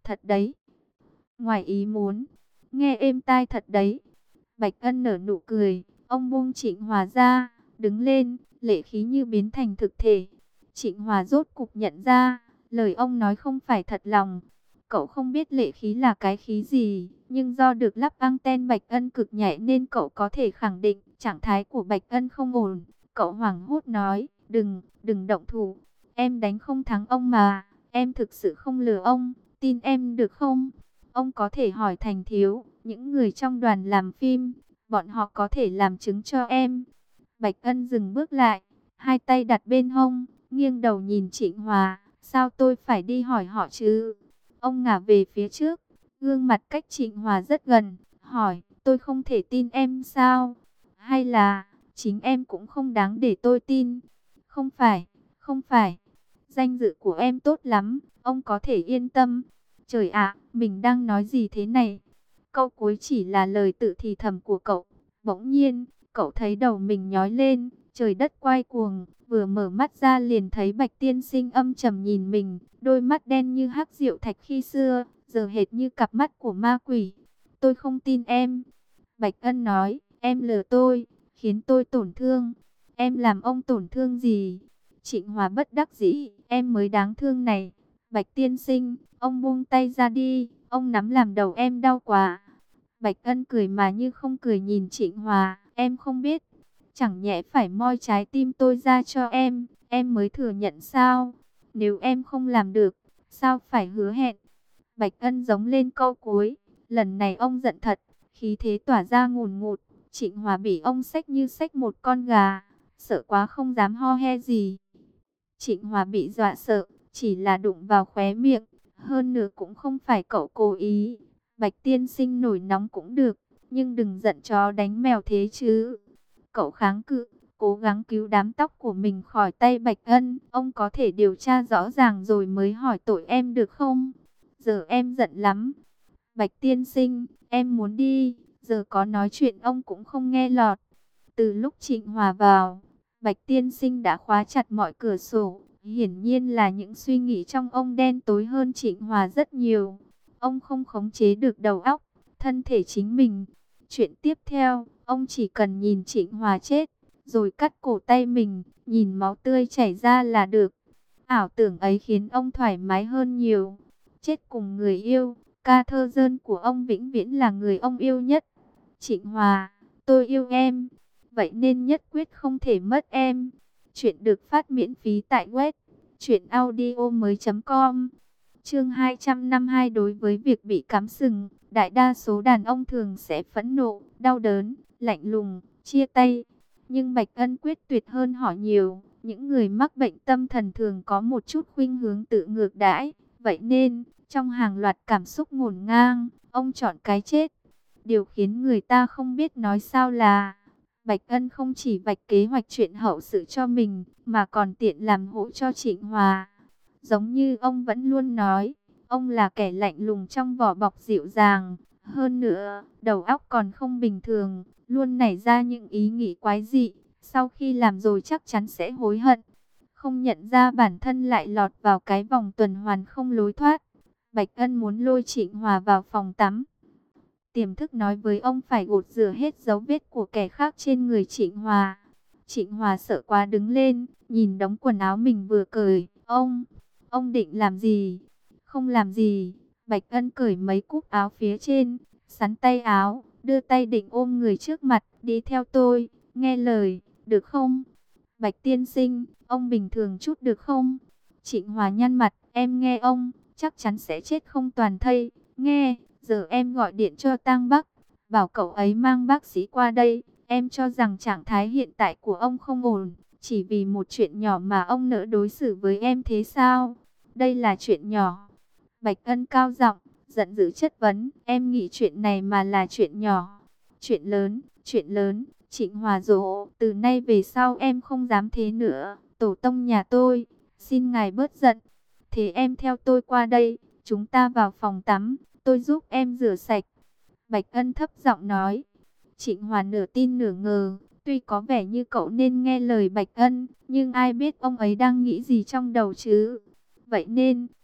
Thật đấy. Ngoài ý muốn. Nghe êm tai thật đấy. Bạch Ân nở nụ cười. Ông buông Trịnh Hòa ra. Đứng lên. Lệ khí như biến thành thực thể. Trịnh Hòa rốt cục nhận ra. Lời ông nói không phải thật lòng. Cậu không biết lệ khí là cái khí gì. Nhưng do được lắp anten Bạch Ân cực nhạy nên cậu có thể khẳng định trạng thái của Bạch Ân không ổn. Cậu hoảng hốt nói. Đừng, đừng động thủ. Em đánh không thắng ông mà. Em thực sự không lừa ông. Tin em được không? Ông có thể hỏi Thành Thiếu, những người trong đoàn làm phim, bọn họ có thể làm chứng cho em. Bạch Ân dừng bước lại, hai tay đặt bên hông, nghiêng đầu nhìn Trịnh Hòa. Sao tôi phải đi hỏi họ chứ? Ông ngả về phía trước, gương mặt cách Trịnh Hòa rất gần, hỏi, tôi không thể tin em sao? Hay là, chính em cũng không đáng để tôi tin? Không phải, không phải. Danh dự của em tốt lắm, ông có thể yên tâm. Trời ạ, mình đang nói gì thế này? Câu cuối chỉ là lời tự thì thầm của cậu. Bỗng nhiên, cậu thấy đầu mình nhói lên, trời đất quay cuồng, vừa mở mắt ra liền thấy Bạch Tiên Sinh âm trầm nhìn mình, đôi mắt đen như hắc diệu thạch khi xưa, giờ hệt như cặp mắt của ma quỷ. Tôi không tin em. Bạch Ân nói, em lừa tôi, khiến tôi tổn thương. Em làm ông tổn thương gì? Trịnh Hòa bất đắc dĩ, em mới đáng thương này. Bạch Tiên Sinh, ông buông tay ra đi, ông nắm làm đầu em đau quá. Bạch Ân cười mà như không cười nhìn Trịnh Hòa, em không biết. Chẳng nhẽ phải moi trái tim tôi ra cho em, em mới thừa nhận sao? Nếu em không làm được, sao phải hứa hẹn? Bạch Ân giống lên câu cuối, lần này ông giận thật, khí thế tỏa ra ngùn ngụt. Trịnh Hòa bị ông xách như xách một con gà, sợ quá không dám ho he gì. Trịnh Hòa bị dọa sợ, chỉ là đụng vào khóe miệng, hơn nữa cũng không phải cậu cố ý. Bạch Tiên Sinh nổi nóng cũng được, nhưng đừng giận chó đánh mèo thế chứ. Cậu kháng cự, cố gắng cứu đám tóc của mình khỏi tay Bạch Ân. Ông có thể điều tra rõ ràng rồi mới hỏi tội em được không? Giờ em giận lắm. Bạch Tiên Sinh, em muốn đi, giờ có nói chuyện ông cũng không nghe lọt. Từ lúc Trịnh Hòa vào, Bạch Tiên Sinh đã khóa chặt mọi cửa sổ. Hiển nhiên là những suy nghĩ trong ông đen tối hơn Trịnh Hòa rất nhiều. Ông không khống chế được đầu óc, thân thể chính mình. Chuyện tiếp theo, ông chỉ cần nhìn Trịnh Hòa chết, rồi cắt cổ tay mình, nhìn máu tươi chảy ra là được. Ảo tưởng ấy khiến ông thoải mái hơn nhiều. Chết cùng người yêu, ca thơ dơn của ông vĩnh viễn là người ông yêu nhất. Trịnh Hòa, tôi yêu em, vậy nên nhất quyết không thể mất em. Chuyện được phát miễn phí tại web truyện audio mới chấm com. Chương hai trăm năm mươi hai. Đối với việc bị cắm sừng, đại đa số đàn ông thường sẽ phẫn nộ, đau đớn, lạnh lùng, chia tay. Nhưng Bạch Ân quyết tuyệt hơn họ nhiều. Những người mắc bệnh tâm thần thường có một chút khuynh hướng tự ngược đãi. Vậy nên, trong hàng loạt cảm xúc ngổn ngang, ông chọn cái chết. Điều khiến người ta không biết nói sao là Bạch Ân không chỉ vạch kế hoạch chuyện hậu sự cho mình, mà còn tiện làm hỗ cho Trịnh Hòa. Giống như ông vẫn luôn nói, ông là kẻ lạnh lùng trong vỏ bọc dịu dàng. Hơn nữa, đầu óc còn không bình thường, luôn nảy ra những ý nghĩ quái dị. Sau khi làm rồi chắc chắn sẽ hối hận. Không nhận ra bản thân lại lọt vào cái vòng tuần hoàn không lối thoát. Bạch Ân muốn lôi Trịnh Hòa vào phòng tắm. Tiềm thức nói với ông phải gột rửa hết dấu vết của kẻ khác trên người Trịnh Hòa. Trịnh Hòa sợ quá đứng lên, nhìn đống quần áo mình vừa cởi. Ông, ông định làm gì? Không làm gì. Bạch Ân cởi mấy cúc áo phía trên, sắn tay áo, đưa tay định ôm người trước mặt. Đi theo tôi, nghe lời, được không? Bạch Tiên Sinh, ông bình thường chút được không? Trịnh Hòa nhăn mặt, em nghe ông, chắc chắn sẽ chết không toàn thây. Nghe, giờ em gọi điện cho Tang Bắc, bảo cậu ấy mang bác sĩ qua đây. Em cho rằng trạng thái hiện tại của ông không ổn, chỉ vì một chuyện nhỏ mà ông nỡ đối xử với em thế sao? Đây là chuyện nhỏ. Bạch Ân cao giọng, giận dữ chất vấn, em nghĩ chuyện này mà là chuyện nhỏ. Chuyện lớn, chuyện lớn. Trịnh Hòa dỗ, từ nay về sau em không dám thế nữa. Tổ tông nhà tôi, xin ngài bớt giận. Thế em theo tôi qua đây, chúng ta vào phòng tắm, tôi giúp em rửa sạch. Bạch Ân thấp giọng nói. Trịnh Hòa nửa tin nửa ngờ, tuy có vẻ như cậu nên nghe lời Bạch Ân, nhưng ai biết ông ấy đang nghĩ gì trong đầu chứ. Vậy nên,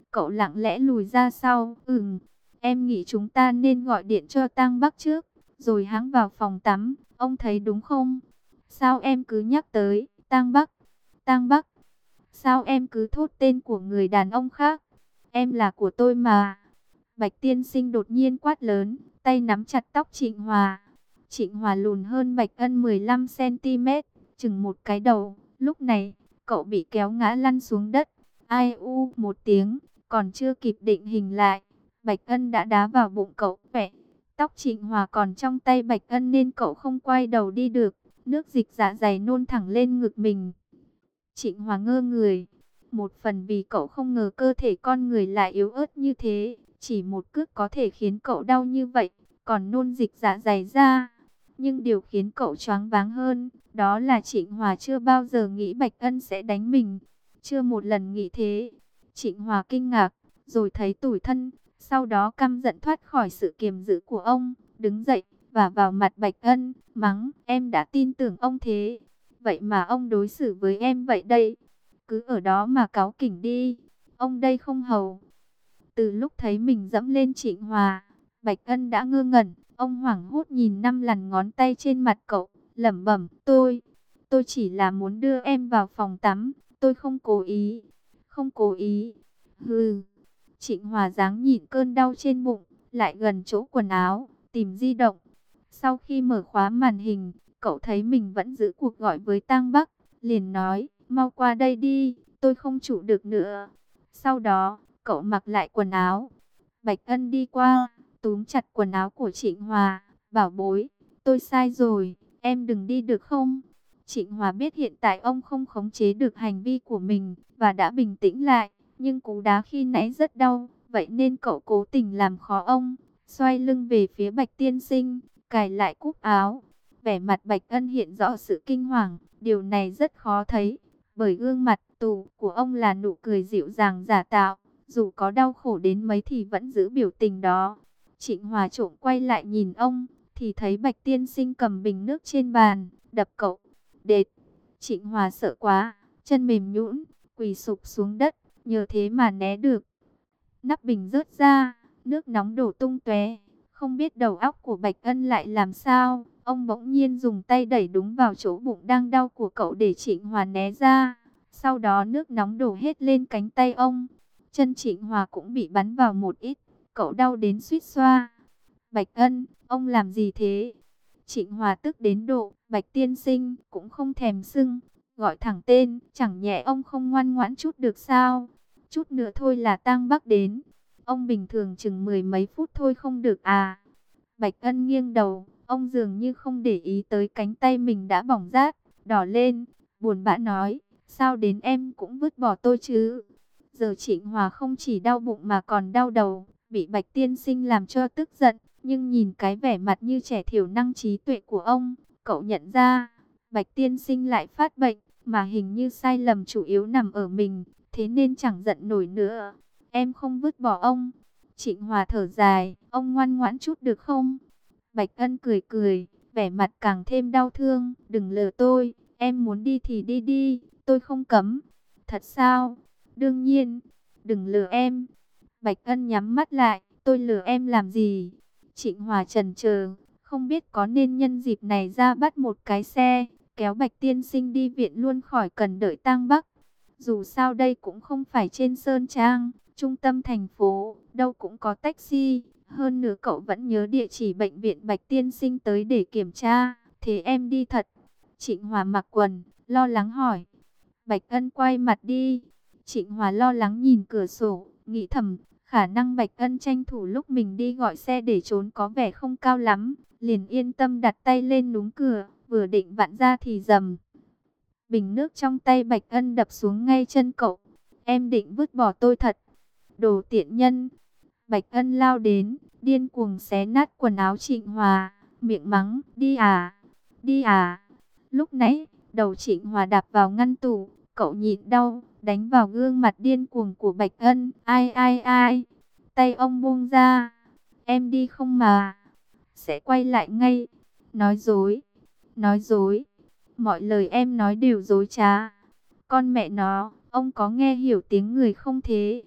Cậu lặng lẽ lùi ra sau. Ừm, em nghĩ chúng ta nên gọi điện cho Tang Bắc trước, rồi hãng vào phòng tắm. Ông thấy đúng không? Sao em cứ nhắc tới Tang Bắc? Tang Bắc? Sao em cứ thốt tên của người đàn ông khác? Em là của tôi mà. Bạch tiên sinh đột nhiên quát lớn, tay nắm chặt tóc Trịnh Hòa. Trịnh Hòa lùn hơn Bạch Ân mười lăm xăng ti mét, chừng một cái đầu. Lúc này, cậu bị kéo ngã lăn xuống đất. Ai u một tiếng, còn chưa kịp định hình lại, Bạch Ân đã đá vào bụng cậu. Vẻ tóc Trịnh Hòa còn trong tay Bạch Ân nên cậu không quay đầu đi được. Nước dịch dạ dày nôn thẳng lên ngực mình. Trịnh Hòa ngơ người. Một phần vì cậu không ngờ cơ thể con người lại yếu ớt như thế. Chỉ một cước có thể khiến cậu đau như vậy, còn nôn dịch dạ dày ra. Nhưng điều khiến cậu choáng váng hơn, đó là Trịnh Hòa chưa bao giờ nghĩ Bạch Ân sẽ đánh mình. Chưa một lần nghĩ thế. Trịnh Hòa kinh ngạc, rồi thấy tủi thân. Sau đó căm giận thoát khỏi sự kiềm giữ của ông, đứng dậy, và vào mặt Bạch Ân, mắng, em đã tin tưởng ông thế. Vậy mà ông đối xử với em vậy đây. Cứ ở đó mà cáu kỉnh đi. Ông đây không hầu. Từ lúc thấy mình dẫm lên Trịnh Hòa, Bạch Ân đã ngơ ngẩn. Ông hoảng hốt nhìn năm lằn ngón tay trên mặt cậu, lẩm bẩm, tôi, tôi chỉ là muốn đưa em vào phòng tắm. Tôi không cố ý, không cố ý. Hừ. Trịnh Hòa dáng nhịn cơn đau trên bụng, lại gần chỗ quần áo, tìm di động. Sau khi mở khóa màn hình, cậu thấy mình vẫn giữ cuộc gọi với Tang Bắc, liền nói, mau qua đây đi, tôi không trụ được nữa. Sau đó, cậu mặc lại quần áo. Bạch Ân đi qua, túm chặt quần áo của Trịnh Hòa, bảo bối, tôi sai rồi, em đừng đi được không? Trịnh Hòa biết hiện tại ông không khống chế được hành vi của mình, và đã bình tĩnh lại, nhưng cú đá khi nãy rất đau, vậy nên cậu cố tình làm khó ông, xoay lưng về phía Bạch tiên sinh, cài lại cúc áo. Vẻ mặt Bạch Ân hiện rõ sự kinh hoàng, điều này rất khó thấy, bởi gương mặt tù của ông là nụ cười dịu dàng giả tạo, dù có đau khổ đến mấy thì vẫn giữ biểu tình đó. Trịnh Hòa trộm quay lại nhìn ông, thì thấy Bạch tiên sinh cầm bình nước trên bàn, đập cậu. Đệt! Trịnh Hòa sợ quá, chân mềm nhũn, quỳ sụp xuống đất, nhờ thế mà né được. Nắp bình rớt ra, nước nóng đổ tung tóe. Không biết đầu óc của Bạch Ân lại làm sao, ông bỗng nhiên dùng tay đẩy đúng vào chỗ bụng đang đau của cậu để Trịnh Hòa né ra. Sau đó nước nóng đổ hết lên cánh tay ông. Chân Trịnh Hòa cũng bị bắn vào một ít, cậu đau đến suýt xoa. Bạch Ân, ông làm gì thế? Trịnh Hòa tức đến độ, Bạch tiên sinh cũng không thèm xưng, gọi thẳng tên, chẳng nhẽ ông không ngoan ngoãn chút được sao? Chút nữa thôi là Tang Bắc đến. Ông bình thường chừng mười mấy phút thôi không được à? Bạch Ân nghiêng đầu, ông dường như không để ý tới cánh tay mình đã bỏng rát, đỏ lên, buồn bã nói, sao đến em cũng vứt bỏ tôi chứ? Giờ Trịnh Hòa không chỉ đau bụng mà còn đau đầu, bị Bạch tiên sinh làm cho tức giận, nhưng nhìn cái vẻ mặt như trẻ thiểu năng trí tuệ của ông, cậu nhận ra, Bạch tiên sinh lại phát bệnh, mà hình như sai lầm chủ yếu nằm ở mình, thế nên chẳng giận nổi nữa. Em không vứt bỏ ông. Trịnh Hòa thở dài, ông ngoan ngoãn chút được không? Bạch Ân cười cười, vẻ mặt càng thêm đau thương, đừng lừa tôi, em muốn đi thì đi đi, tôi không cấm. Thật sao? Đương nhiên, đừng lừa em. Bạch Ân nhắm mắt lại, tôi lừa em làm gì? Trịnh Hòa chần chờ, không biết có nên nhân dịp này ra bắt một cái xe, kéo Bạch tiên sinh đi viện luôn khỏi cần đợi Tang Bắc. Dù sao đây cũng không phải trên Sơn Trang, trung tâm thành phố, đâu cũng có taxi. Hơn nữa cậu vẫn nhớ địa chỉ bệnh viện Bạch tiên sinh tới để kiểm tra. Thế em đi thật? Trịnh Hòa mặc quần, lo lắng hỏi. Bạch Ân quay mặt đi. Trịnh Hòa lo lắng nhìn cửa sổ, nghĩ thầm, khả năng Bạch Ân tranh thủ lúc mình đi gọi xe để trốn có vẻ không cao lắm. Liền yên tâm đặt tay lên núm cửa, vừa định vặn ra thì rầm. Bình nước trong tay Bạch Ân đập xuống ngay chân cậu. Em định vứt bỏ tôi thật. Đồ tiện nhân. Bạch Ân lao đến, điên cuồng xé nát quần áo Trịnh Hòa, miệng mắng, đi à, đi à. Lúc nãy, đầu Trịnh Hòa đạp vào ngăn tủ, cậu nhịn đau, đánh vào gương mặt điên cuồng của Bạch Ân. Ai ai ai, tay ông buông ra. Em đi không mà, sẽ quay lại ngay. Nói dối, nói dối. Mọi lời em nói đều dối trá. Con mẹ nó, ông có nghe hiểu tiếng người không thế?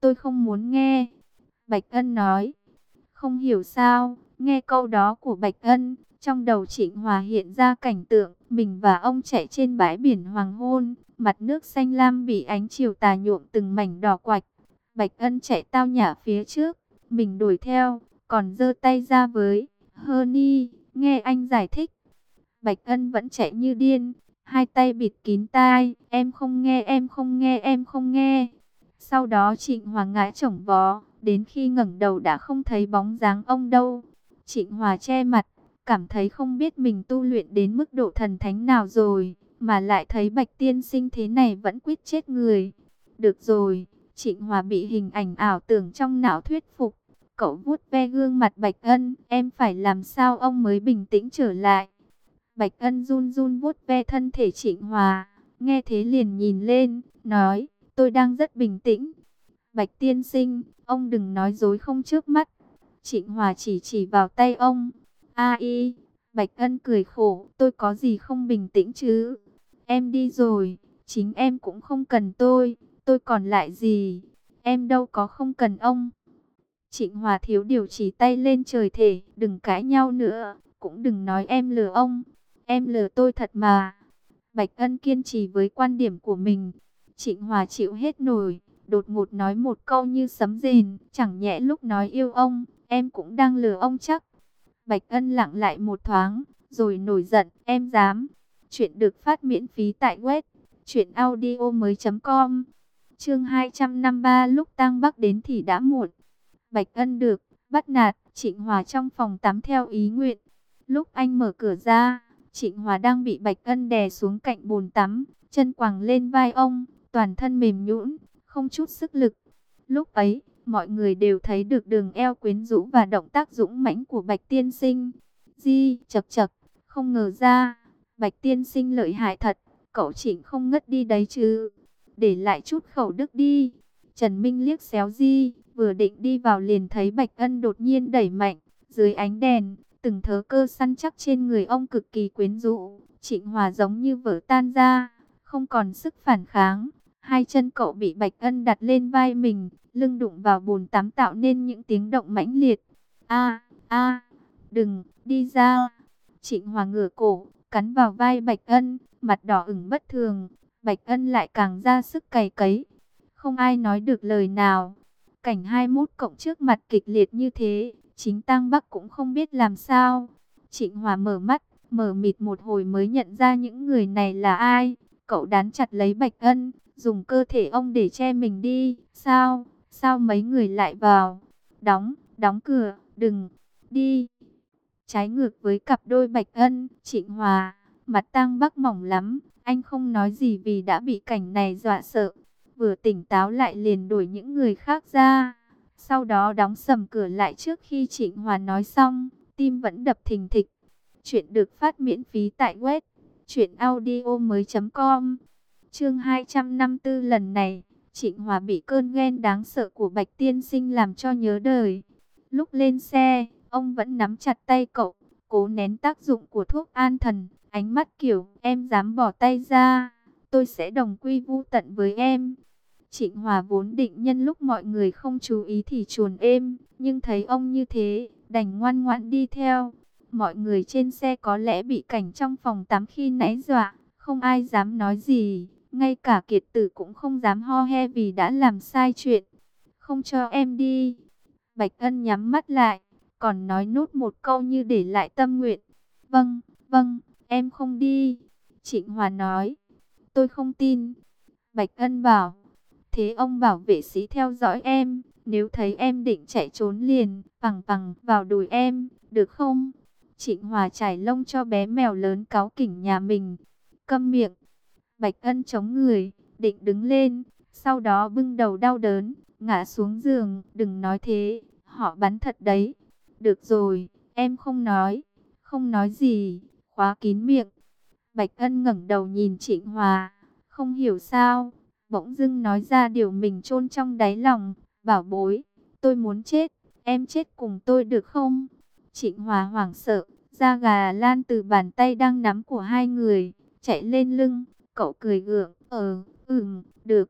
tôi không muốn nghe. Bạch Ân nói. Không hiểu sao, nghe câu đó của Bạch Ân, trong đầu Trịnh Hòa hiện ra cảnh tượng mình và ông chạy trên bãi biển hoàng hôn, mặt nước xanh lam bị ánh chiều tà nhuộm từng mảnh đỏ quạch. Bạch Ân chạy tao nhã phía trước, mình đuổi theo, còn giơ tay ra với Honey, nghe anh giải thích. Bạch Ân vẫn chạy như điên, hai tay bịt kín tai, em không nghe, em không nghe, em không nghe. Sau đó Trịnh Hòa ngã chổng vó, đến khi ngẩng đầu đã không thấy bóng dáng ông đâu. Trịnh Hòa che mặt, cảm thấy không biết mình tu luyện đến mức độ thần thánh nào rồi, mà lại thấy Bạch tiên sinh thế này vẫn quyết chết người. Được rồi, Trịnh Hòa bị hình ảnh ảo tưởng trong não thuyết phục. Cậu vuốt ve gương mặt Bạch Ân, em phải làm sao ông mới bình tĩnh trở lại. Bạch Ân run run vuốt ve thân thể Trịnh Hòa, nghe thế liền nhìn lên, nói, tôi đang rất bình tĩnh. Bạch tiên sinh, ông đừng nói dối không trước mắt. Trịnh Hòa chỉ chỉ vào tay ông. A y, Bạch Ân cười khổ, tôi có gì không bình tĩnh chứ? Em đi rồi, chính em cũng không cần tôi, tôi còn lại gì? Em đâu có không cần ông. Trịnh Hòa thiếu điều chỉ tay lên trời thể, đừng cãi nhau nữa, cũng đừng nói em lừa ông. Em lừa tôi thật mà. Bạch Ân kiên trì với quan điểm của mình. Trịnh Hòa chịu hết nổi, đột ngột nói một câu như sấm rền, chẳng nhẽ lúc nói yêu ông, em cũng đang lừa ông chắc. Bạch Ân lặng lại một thoáng, rồi nổi giận, em dám. Chuyện được phát miễn phí tại web truyện audio mới chấm com. Chương hai trăm năm mươi ba, lúc tang Bắc đến thì đã muộn. Bạch Ân được bắt nạt, Trịnh Hòa trong phòng tắm theo ý nguyện. Lúc anh mở cửa ra, Trịnh Hòa đang bị Bạch Ân đè xuống cạnh bồn tắm, chân quàng lên vai ông, toàn thân mềm nhũn, không chút sức lực. Lúc ấy, mọi người đều thấy được đường eo quyến rũ và động tác dũng mãnh của Bạch tiên sinh. Di, chậc chậc, không ngờ ra, Bạch tiên sinh lợi hại thật, cậu Trịnh không ngất đi đấy chứ. Để lại chút khẩu đức đi. Trần Minh liếc xéo Di, vừa định đi vào liền thấy Bạch Ân đột nhiên đẩy mạnh, dưới ánh đèn, từng thớ cơ săn chắc trên người ông cực kỳ quyến rũ. Trịnh Hòa giống như vỡ tan ra, không còn sức phản kháng. Hai chân cậu bị Bạch Ân đặt lên vai mình, lưng đụng vào bồn tắm tạo nên những tiếng động mãnh liệt. A, a, đừng, đi ra. Trịnh Hòa ngửa cổ, cắn vào vai Bạch Ân, mặt đỏ ửng bất thường. Bạch Ân lại càng ra sức cày cấy. Không ai nói được lời nào. Cảnh hai mốt cộng trước mặt kịch liệt như thế, chính Tang Bắc cũng không biết làm sao. Trịnh Hòa mở mắt, mở mịt một hồi mới nhận ra những người này là ai. Cậu đán chặt lấy Bạch Ân, dùng cơ thể ông để che mình đi. Sao? Sao mấy người lại vào? Đóng, đóng cửa, đừng, đi. Trái ngược với cặp đôi Bạch Ân, Trịnh Hòa, mặt Tang Bắc mỏng lắm. Anh không nói gì vì đã bị cảnh này dọa sợ. Vừa tỉnh táo lại liền đuổi những người khác ra. Sau đó đóng sầm cửa lại trước khi Trịnh Hòa nói xong, tim vẫn đập thình thịch. Chuyện được phát miễn phí tại web truyện audio mới chấm com. Chương hai trăm năm mươi tư, lần này, Trịnh Hòa bị cơn ghen đáng sợ của Bạch tiên sinh làm cho nhớ đời. Lúc lên xe, ông vẫn nắm chặt tay cậu, cố nén tác dụng của thuốc an thần, ánh mắt kiểu, em dám bỏ tay ra, tôi sẽ đồng quy vu tận với em. Trịnh Hòa vốn định nhân lúc mọi người không chú ý thì chuồn êm, nhưng thấy ông như thế, đành ngoan ngoãn đi theo. Mọi người trên xe có lẽ bị cảnh trong phòng tắm khi nãy dọa, không ai dám nói gì, ngay cả Kiệt Tử cũng không dám ho he vì đã làm sai chuyện. Không cho em đi. Bạch Ân nhắm mắt lại, còn nói nốt một câu như để lại tâm nguyện. Vâng, vâng, em không đi. Trịnh Hòa nói, tôi không tin. Bạch Ân bảo, thế ông bảo vệ sĩ theo dõi em, nếu thấy em định chạy trốn liền, phẳng phẳng vào đùi em, được không? Trịnh Hòa trải lông cho bé mèo lớn cáu kỉnh nhà mình. Câm miệng. Bạch Ân chống người, định đứng lên, sau đó bưng đầu đau đớn, ngã xuống giường, đừng nói thế, họ bắn thật đấy. Được rồi, em không nói, không nói gì, khóa kín miệng. Bạch Ân ngẩng đầu nhìn Trịnh Hòa, không hiểu sao, bỗng dưng nói ra điều mình chôn trong đáy lòng, bảo bối, tôi muốn chết, em chết cùng tôi được không? Trịnh Hòa hoảng sợ, da gà lan từ bàn tay đang nắm của hai người, chạy lên lưng, cậu cười gượng, ờ, ừm, được.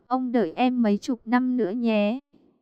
Ông đợi em mấy chục năm nữa nhé.